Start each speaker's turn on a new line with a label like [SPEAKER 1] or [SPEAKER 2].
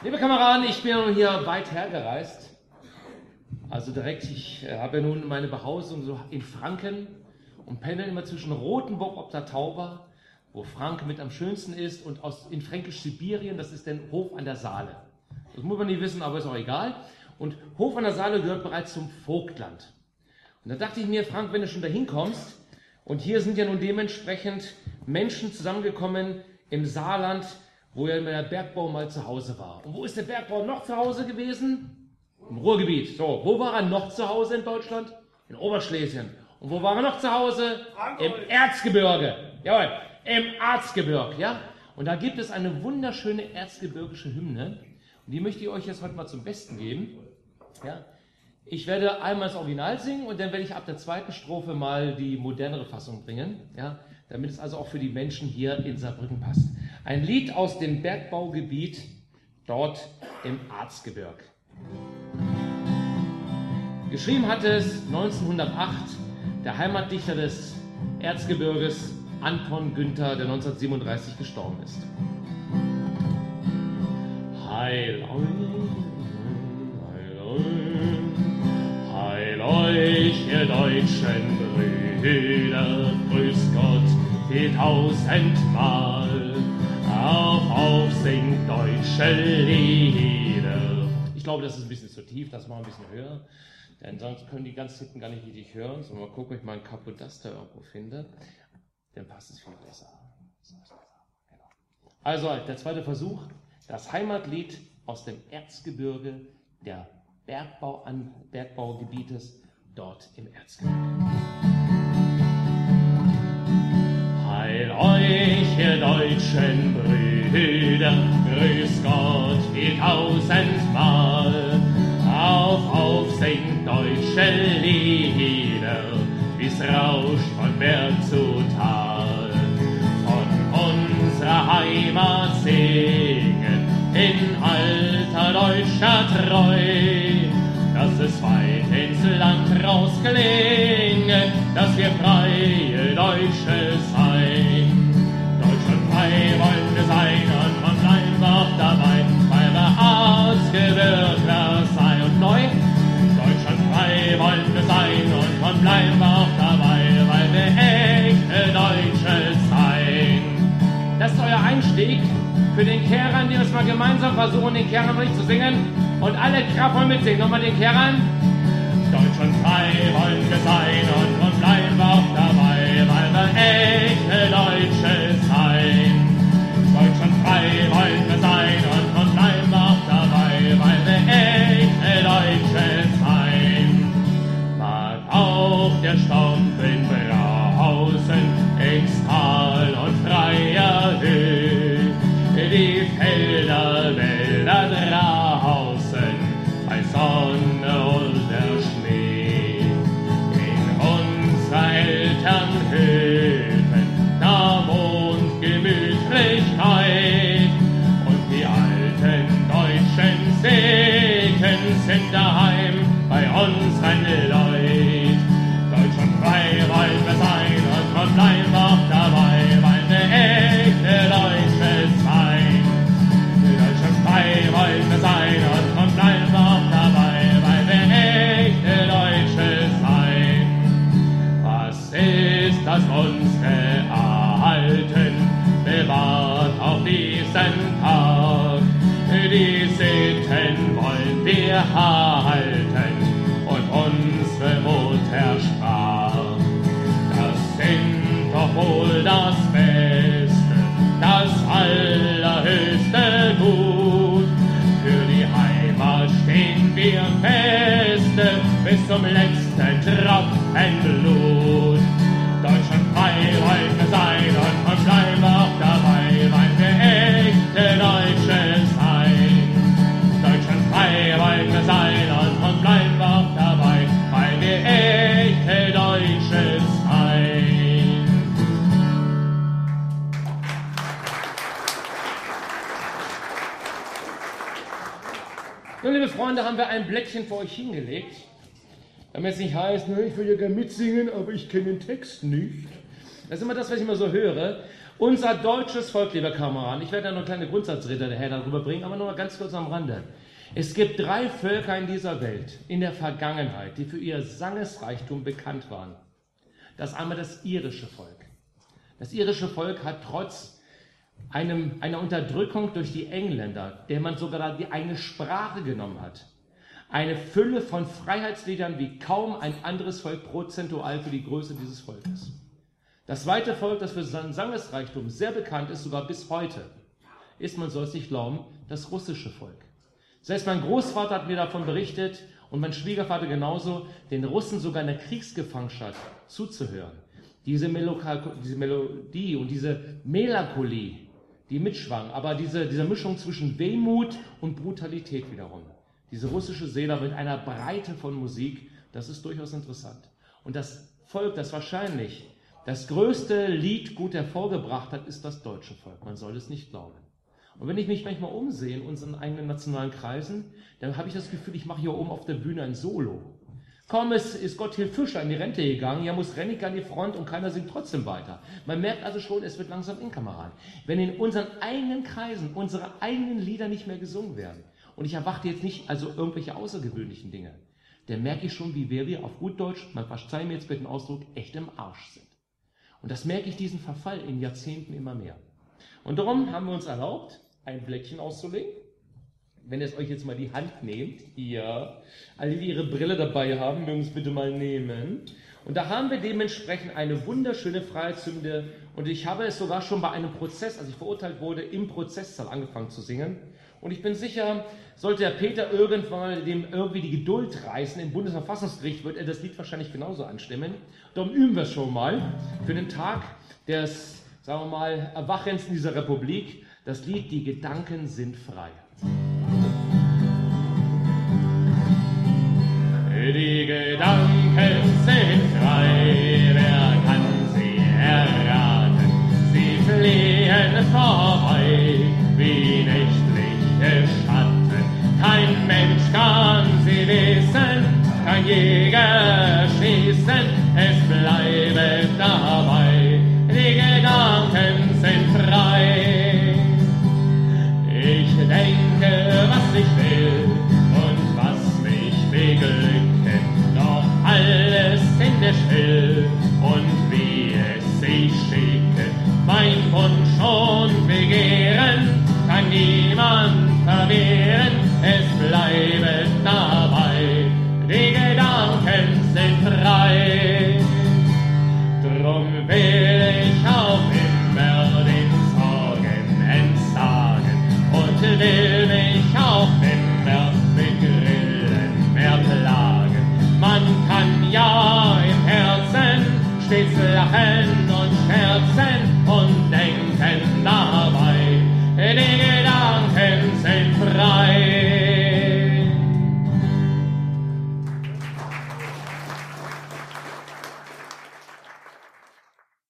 [SPEAKER 1] Liebe Kameraden, ich bin ja nun hier weit hergereist. Also direkt, ich habe ja nun meine Behausung so in Franken und pendel immer zwischen Rothenburg ob der Tauber, wo Franken mit am schönsten ist, und in Fränkisch-Sibirien, das ist der Hof an der Saale. Das muss man nicht wissen, aber ist auch egal. Und Hof an der Saale gehört bereits zum Vogtland. Und da dachte ich mir, Frank, wenn du schon dahin kommst, und hier sind ja nun dementsprechend Menschen zusammengekommen im Saarland, wo ja der Bergbau mal zu Hause war. Und wo ist der Bergbau noch zu Hause gewesen? Im Ruhrgebiet. So, wo war er noch zu Hause in Deutschland? In Oberschlesien. Und wo war er noch zu Hause? Im Erzgebirge. Jawohl, im Erzgebirge, ja? Und da gibt es eine wunderschöne erzgebirgische Hymne. Und die möchte ich euch jetzt heute mal zum Besten geben. Ja? Ich werde einmal das Original singen und dann werde ich ab der zweiten Strophe mal die modernere Fassung bringen. Ja? Damit es also auch für die Menschen hier in Saarbrücken passt. Ein Lied aus dem Bergbaugebiet dort im Erzgebirge. Geschrieben hat es 1908 der Heimatdichter des Erzgebirges Anton Günther, der 1937 gestorben ist. Heil euch, ihr deutschen Brüder, grüß Gott 4000-mal, auf singt deutsche Lieder. Ich glaube, das ist ein bisschen zu tief, das machen wir ein bisschen höher, denn sonst können die ganz hinten gar nicht richtig hören. So, mal gucken, ob ich mal ein Kapodaster irgendwo finde, dann passt es viel besser. Genau. Also, der zweite Versuch, das Heimatlied aus dem Erzgebirge der Bergbaugebietes dort im Erzgebirge. Heil euch, ihr deutschen Brüder, grüß Gott 4000-mal, auf singt deutsche Lieder, wie's rauscht von Berg zu Tal, von unserer Heimat singen, in alter deutscher Treu, dass es weit ins Land rausklingen, dass wir freie Deutsche sein. Deutschland frei wollen wir sein und man bleiben auch dabei, weil wir Erzgebirgler sein. Und neu, Deutschland frei wollen wir sein und man bleiben auch dabei, weil wir echte Deutsche sein. Das ist euer Einstieg für den Kehrern, die uns mal gemeinsam versuchen, den Kehrern zu singen. Und alle Kraft wollen mitsingen. Nochmal den Kehrern. Deutschland frei wollen wir sein und nun bleiben wir auch dabei, weil wir echte Deutsche sein. Deutschland frei wollen wir sein und nun bleiben wir auch dabei, weil wir echte Deutsche sein. Mag auch der Sturmwind brausen ins Tal und freier Höhe, die Felder, Wälder draußen, bei Sonne oder Schnee. In unserer Elternhöfen, da wohnt Gemütlichkeit, und die alten deutschen Segen sind daheim bei unseren Leut. Deutschland frei wollen wir sein und man bleibt auch dabei, weil wir echte Deutsche sein. Deutschland frei wollen wir sein und man bleibt auch dabei, weil wir echte Deutsche sein. Was ist das uns erhalten, bewahrt auf diesen Tag? Die Sitten wollen wir halten und unsere Mutter sprach. Das sind doch wohl das Beste, das allerhöchste Gut. Für die Heimat stehen wir feste bis zum letzten Tropfen Blut. Deutschland frei wollen wir sein und man bleiben auch dabei, weil wir echte Deutsche sein. Deutschland frei wollen wir sein und man bleiben auch dabei, weil wir echte Deutsche sein. Nun, liebe Freunde, haben wir ein Blättchen für euch hingelegt, damit es nicht heißt, ich will ja gerne mitsingen, aber ich kenne den Text nicht. Das ist immer das, was ich immer so höre. Unser deutsches Volk, liebe Kameraden, ich werde da noch kleine Grundsatzrede daher darüber bringen, aber nur mal ganz kurz am Rande. Es gibt 3 Völker in dieser Welt, in der Vergangenheit, die für ihr Sangesreichtum bekannt waren. Das ist einmal das irische Volk. Das irische Volk hat trotz einer Unterdrückung durch die Engländer, der man sogar die eigene Sprache genommen hat, eine Fülle von Freiheitsliedern wie kaum ein anderes Volk prozentual für die Größe dieses Volkes. Das zweite Volk, das für seinen Sangesreichtum sehr bekannt ist, sogar bis heute, ist, man soll es nicht glauben, das russische Volk. Selbst mein Großvater hat mir davon berichtet und mein Schwiegervater genauso, den Russen sogar in der Kriegsgefangenschaft zuzuhören. Diese Melodie und diese Melancholie, die mitschwang, aber diese Mischung zwischen Wehmut und Brutalität wiederum. Diese russische Seele mit einer Breite von Musik, das ist durchaus interessant. Und das Volk, das wahrscheinlich das größte Lied gut hervorgebracht hat, ist das deutsche Volk. Man soll es nicht glauben. Und wenn ich mich manchmal umsehe in unseren eigenen nationalen Kreisen, dann habe ich das Gefühl, ich mache hier oben auf der Bühne ein Solo. Kaum ist Gotthilf Fischer in die Rente gegangen, ja muss Rennicke an die Front und keiner singt trotzdem weiter. Man merkt also schon, es wird langsam in, Kameraden. Wenn in unseren eigenen Kreisen unsere eigenen Lieder nicht mehr gesungen werden, und ich erwarte jetzt nicht also irgendwelche außergewöhnlichen Dinge, dann merke ich schon, wie wir auf gut Deutsch, man verzeiht mir jetzt bitte den Ausdruck, echt im Arsch sind. Und das merke ich, diesen Verfall in Jahrzehnten immer mehr. Und darum haben wir uns erlaubt, ein Blättchen auszulegen. Wenn ihr es euch jetzt mal die Hand nehmt, hier, alle, die ihre Brille dabei haben, mögen es bitte mal nehmen. Und da haben wir dementsprechend eine wunderschöne Freiheitshymne. Und ich habe es sogar schon bei einem Prozess, als ich verurteilt wurde, im Prozesssaal angefangen zu singen. Und ich bin sicher, sollte der Peter irgendwann dem irgendwie die Geduld reißen, im Bundesverfassungsgericht wird er das Lied wahrscheinlich genauso anstimmen. Darum üben wir es schon mal für den Tag des, sagen wir mal, Erwachens in dieser Republik. Das Lied Die Gedanken sind frei. Die Gedanken sind